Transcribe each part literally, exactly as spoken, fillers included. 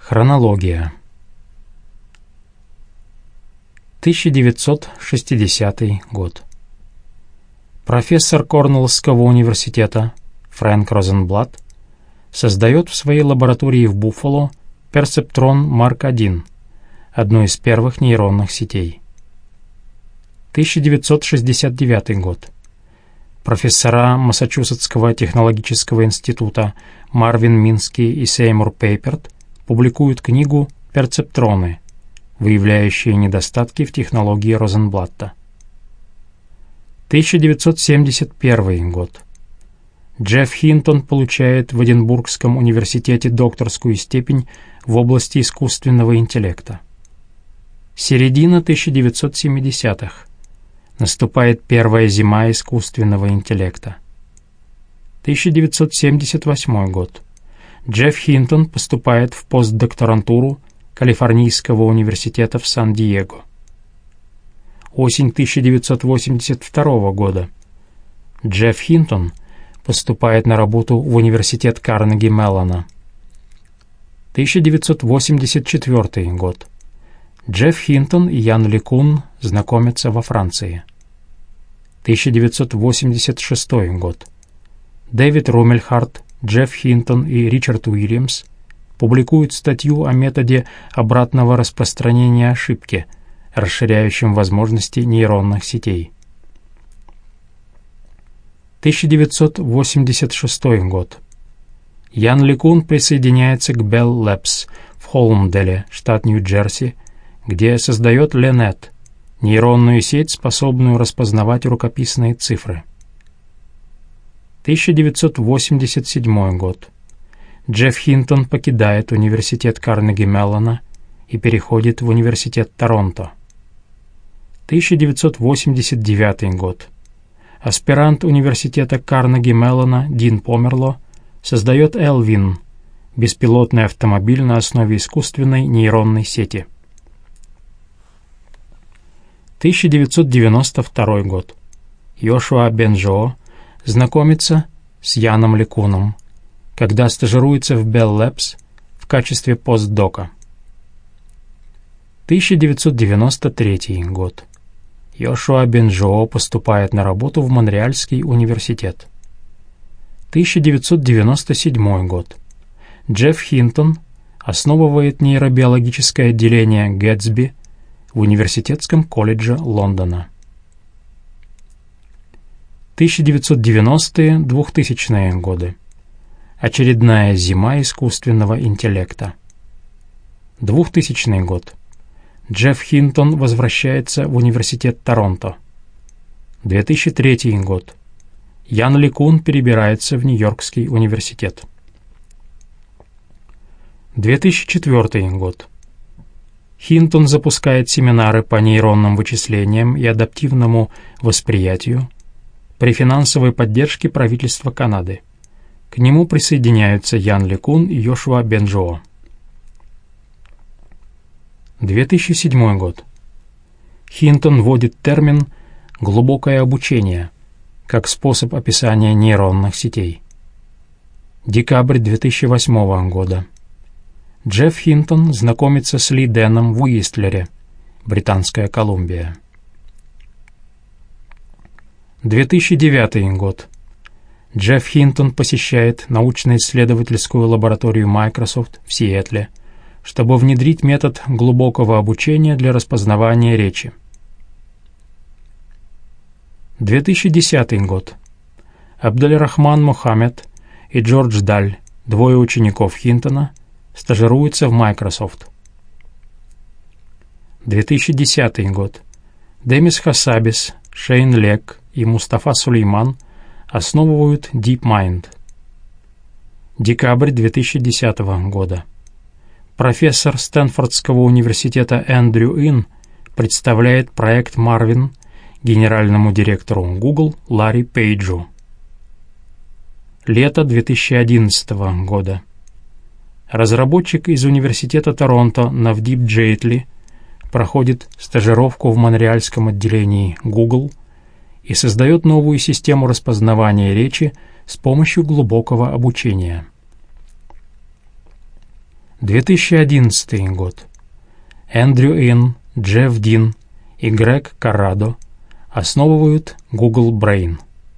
Хронология. тысяча девятьсот шестидесятый год. Профессор Корнеллского университета Фрэнк Розенблат создает в своей лаборатории в Буффало перцептрон Марк один, одну из первых нейронных сетей. тысяча девятьсот шестьдесят девятый год. Профессора Массачусетского технологического института Марвин Мински и Сеймур Пейперт публикуют книгу «Перцептроны», выявляющие недостатки в технологии Розенблатта. тысяча девятьсот семьдесят первый год. Джефф Хинтон получает в Эдинбургском университете докторскую степень в области искусственного интеллекта. Середина тысяча девятьсот семидесятых. Наступает первая зима искусственного интеллекта. тысяча девятьсот семьдесят восьмой год. Джефф Хинтон поступает в постдокторантуру Калифорнийского университета в Сан-Диего. Осень тысяча девятьсот восемьдесят второго года. Джефф Хинтон поступает на работу в университет Карнеги-Меллона. тысяча девятьсот восемьдесят четвёртый год. Джефф Хинтон и Ян Ликун знакомятся во Франции. тысяча девятьсот восемьдесят шестой год. Дэвид Румельхарт, Джефф Хинтон и Ричард Уильямс публикуют статью о методе обратного распространения ошибки, расширяющем возможности нейронных сетей. тысяча девятьсот восемьдесят шестой год. Ян Ликун присоединяется к Bell Labs в Холмделе, штат Нью-Джерси, где создает Ленет, нейронную сеть, способную распознавать рукописные цифры. тысяча девятьсот восемьдесят седьмой год. Джефф Хинтон покидает университет Карнеги-Меллона и переходит в университет Торонто. тысяча девятьсот восемьдесят девятый год. Аспирант университета Карнеги-Меллона Дин Померло создает Элвин, беспилотный автомобиль на основе искусственной нейронной сети. тысяча девятьсот девяносто второй год. Йошуа Бенджоо знакомится с Яном Ликуном, когда стажируется в Bell Labs в качестве постдока. тысяча девятьсот девяносто третий год. Йошуа Бенджоо поступает на работу в Монреальский университет. тысяча девятьсот девяносто седьмой год. Джефф Хинтон основывает нейробиологическое отделение Гэтсби в Университетском колледже Лондона. тысяча девятьсот девяностые — двухтысячные годы. Очередная зима искусственного интеллекта. двухтысячный год. Джефф Хинтон возвращается в Университет Торонто. две тысячи третий год. Ян Ликун перебирается в Нью-Йоркский университет. две тысячи четвёртый год. Хинтон запускает семинары по нейронным вычислениям и адаптивному восприятию при финансовой поддержке правительства Канады. К нему присоединяются Ян Ликун и Йошуа Бенджоо. две тысячи седьмой год. Хинтон вводит термин «глубокое обучение» как способ описания нейронных сетей. Декабрь две тысячи восьмого года. Джефф Хинтон знакомится с Ли Дэном в Уистлере, Британская Колумбия. две тысячи девятый год. Джефф Хинтон посещает научно-исследовательскую лабораторию Microsoft в Сиэтле, чтобы внедрить метод глубокого обучения для распознавания речи. две тысячи десятый год. Абдельрахман Мохаммед и Джордж Даль, двое учеников Хинтона, стажируются в Microsoft. две тысячи десятый год. Демис Хасабис, Шейн Лек и Мустафа Сулейман основывают DeepMind. Декабрь две тысячи десятого года. Профессор Стэнфордского университета Эндрю Ин представляет проект Марвин генеральному директору Google Ларри Пейджу. Лето две тысячи одиннадцатого года. Разработчик из университета Торонто Навдип Джейтли проходит стажировку в монреальском отделении Google и создает новую систему распознавания речи с помощью глубокого обучения. две тысячи одиннадцатый год. Эндрю Ин, Джефф Дин и Грег Коррадо основывают Google Brain.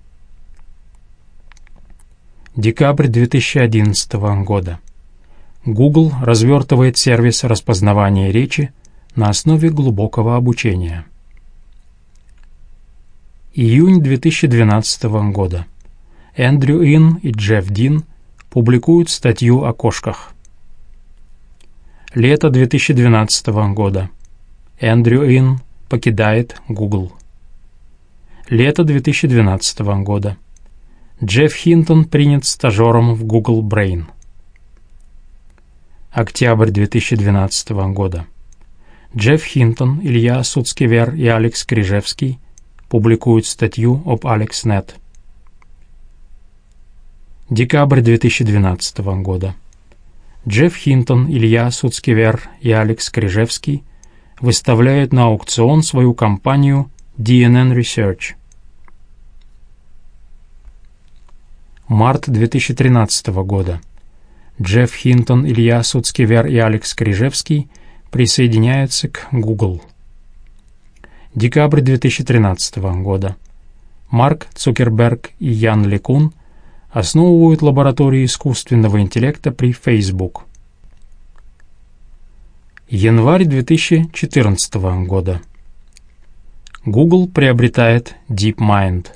Декабрь две тысячи одиннадцатого года. Google развертывает сервис распознавания речи на основе глубокого обучения. Июнь две тысячи двенадцатого года. Эндрю Ин и Джефф Дин публикуют статью о кошках. Лето две тысячи двенадцатого года. Эндрю Ин покидает Google. Лето две тысячи двенадцатого года. Джефф Хинтон принят стажером в Google Brain. Октябрь две тысячи двенадцатого года. Джефф Хинтон, Илья Суцкевер и Алекс Крижевский публикуют статью об AlexNet. Декабрь две тысячи двенадцатого года. Джефф Хинтон, Илья Суцкевер и Алекс Крижевский выставляют на аукцион свою компанию ди эн эн Research. Март две тысячи тринадцатого года. Джефф Хинтон, Илья Суцкевер и Алекс Крижевский присоединяются к Google. Декабрь две тысячи тринадцатого года. Марк Цукерберг и Ян Лекун основывают лабораторию искусственного интеллекта при Facebook. Январь две тысячи четырнадцатого года. Google приобретает DeepMind.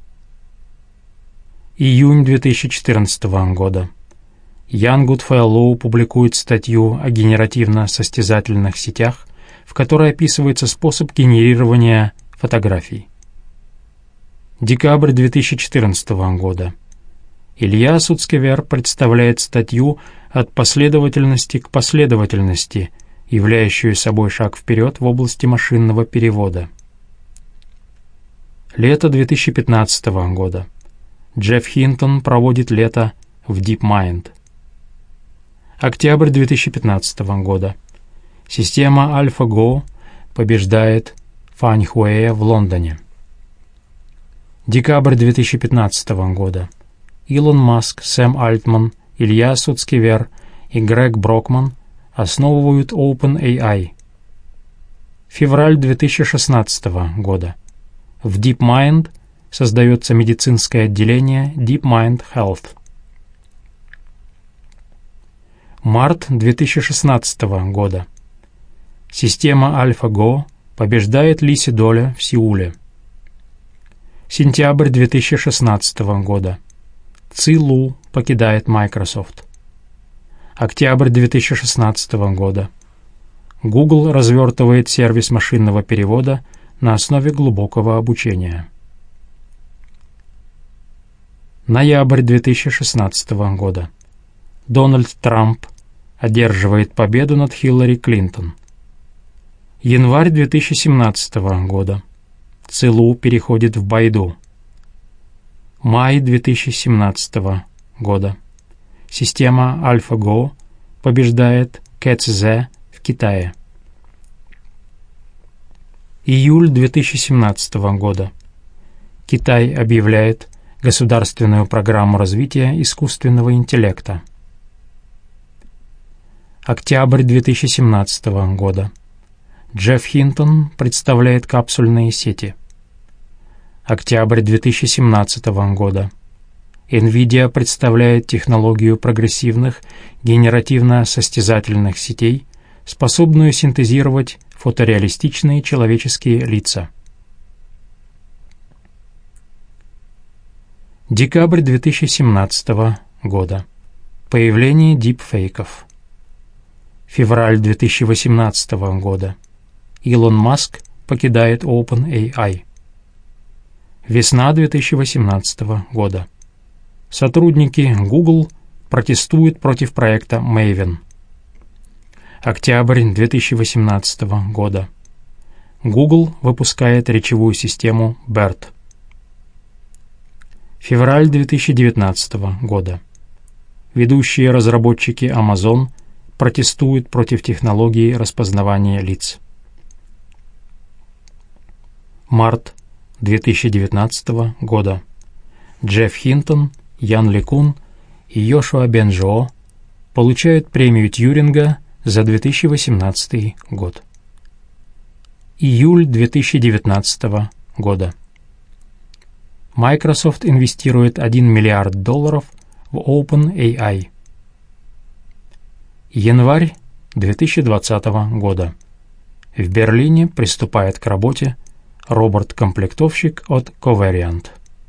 Июнь две тысячи четырнадцатого года. Ян Гудфеллоу публикует статью о генеративно-состязательных сетях, в которой описывается способ генерирования фотографий. Декабрь две тысячи четырнадцатого года. Илья Суцкевер представляет статью «От последовательности к последовательности», являющую собой шаг вперед в области машинного перевода. Лето две тысячи пятнадцатого года. Джефф Хинтон проводит лето в DeepMind. Октябрь две тысячи пятнадцатого года. Система AlphaGo побеждает Фаньхуэя в Лондоне. Декабрь две тысячи пятнадцатого года. Илон Маск, Сэм Альтман, Илья Суцкевер и Грег Брокман основывают OpenAI. Февраль две тысячи шестнадцатого года. В DeepMind создается медицинское отделение DeepMind Health. Март две тысячи шестнадцатого года. Система AlphaGo побеждает Ли Седоля в Сеуле. Сентябрь две тысячи шестнадцатого года. Ци Лу покидает Microsoft. Октябрь две тысячи шестнадцатого года. Google развертывает сервис машинного перевода на основе глубокого обучения. Ноябрь две тысячи шестнадцатого года. Дональд Трамп одерживает победу над Хиллари Клинтон. Январь две тысячи семнадцатого года. Ци Лу переходит в Байду. Май две тысячи семнадцатого года. Система AlphaGo побеждает Кэцзэ в Китае. Июль две тысячи семнадцатого года. Китай объявляет государственную программу развития искусственного интеллекта. Октябрь две тысячи семнадцатого года. Джефф Хинтон представляет капсульные сети. Октябрь две тысячи семнадцатого года. NVIDIA представляет технологию прогрессивных генеративно-состязательных сетей, способную синтезировать фотореалистичные человеческие лица. Декабрь две тысячи семнадцатого года. Появление дипфейков. Февраль две тысячи восемнадцатого года. Илон Маск покидает OpenAI. Весна две тысячи восемнадцатого года. Сотрудники Google протестуют против проекта Maven. Октябрь две тысячи восемнадцатого года. Google выпускает речевую систему берт. Февраль две тысячи девятнадцатого года. Ведущие разработчики Amazon протестуют против технологии распознавания лиц. Март две тысячи девятнадцатого года. Джефф Хинтон, Ян Лекун и Йошуа Бенжоо получают премию Тьюринга за две тысячи восемнадцатый год. Июль две тысячи девятнадцатого года. Microsoft инвестирует один миллиард долларов в OpenAI. Январь две тысячи двадцатого года. В Берлине приступает к работе робот-комплектовщик от Covariant.